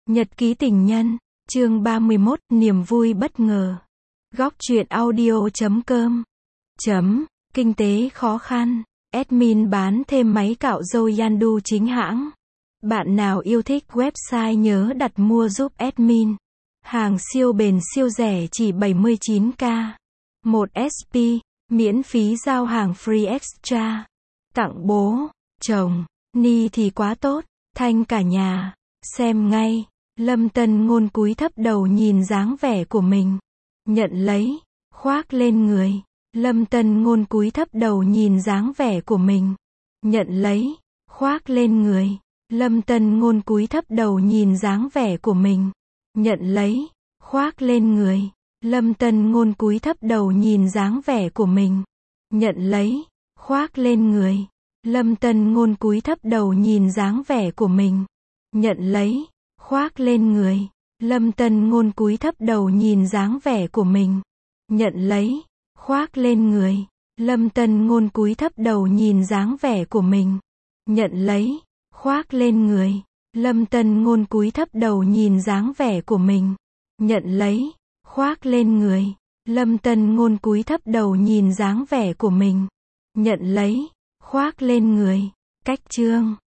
Nhật ký tình nhân, chương 31, niềm vui bất ngờ. Góc truyện audio.com. Kinh tế khó khăn. Admin bán thêm máy cạo râu Yandu chính hãng. Bạn nào yêu thích website nhớ đặt mua giúp admin. Hàng siêu bền siêu rẻ chỉ 79k. 1 SP, miễn phí giao hàng free extra. Tặng bố, chồng, Ni thì quá tốt, thanh cả nhà. Xem ngay. Lâm Tân Ngôn cúi thấp đầu nhìn dáng vẻ của mình. Nhận lấy, khoác lên người. Lâm Tân Ngôn cúi thấp đầu nhìn dáng vẻ của mình. Nhận lấy, khoác lên người. Lâm Tân Ngôn cúi thấp đầu nhìn dáng vẻ của mình. Nhận lấy, khoác lên người. Lâm Tân Ngôn cúi thấp đầu nhìn dáng vẻ của mình. Nhận lấy, khoác lên người. Lâm Tân Ngôn cúi thấp đầu nhìn dáng vẻ của mình. Nhận lấy, khoác lên người. Lâm Tân Ngôn cúi thấp đầu nhìn dáng vẻ của mình. Nhận lấy, khoác lên người. Lâm Tân Ngôn cúi thấp đầu nhìn dáng vẻ của mình. Nhận lấy, khoác lên người. Lâm Tân Ngôn cúi thấp đầu nhìn dáng vẻ của mình. Nhận lấy, khoác lên người. Lâm Tân Ngôn cúi thấp đầu nhìn dáng vẻ của mình. Nhận lấy, khoác lên người. Cách chương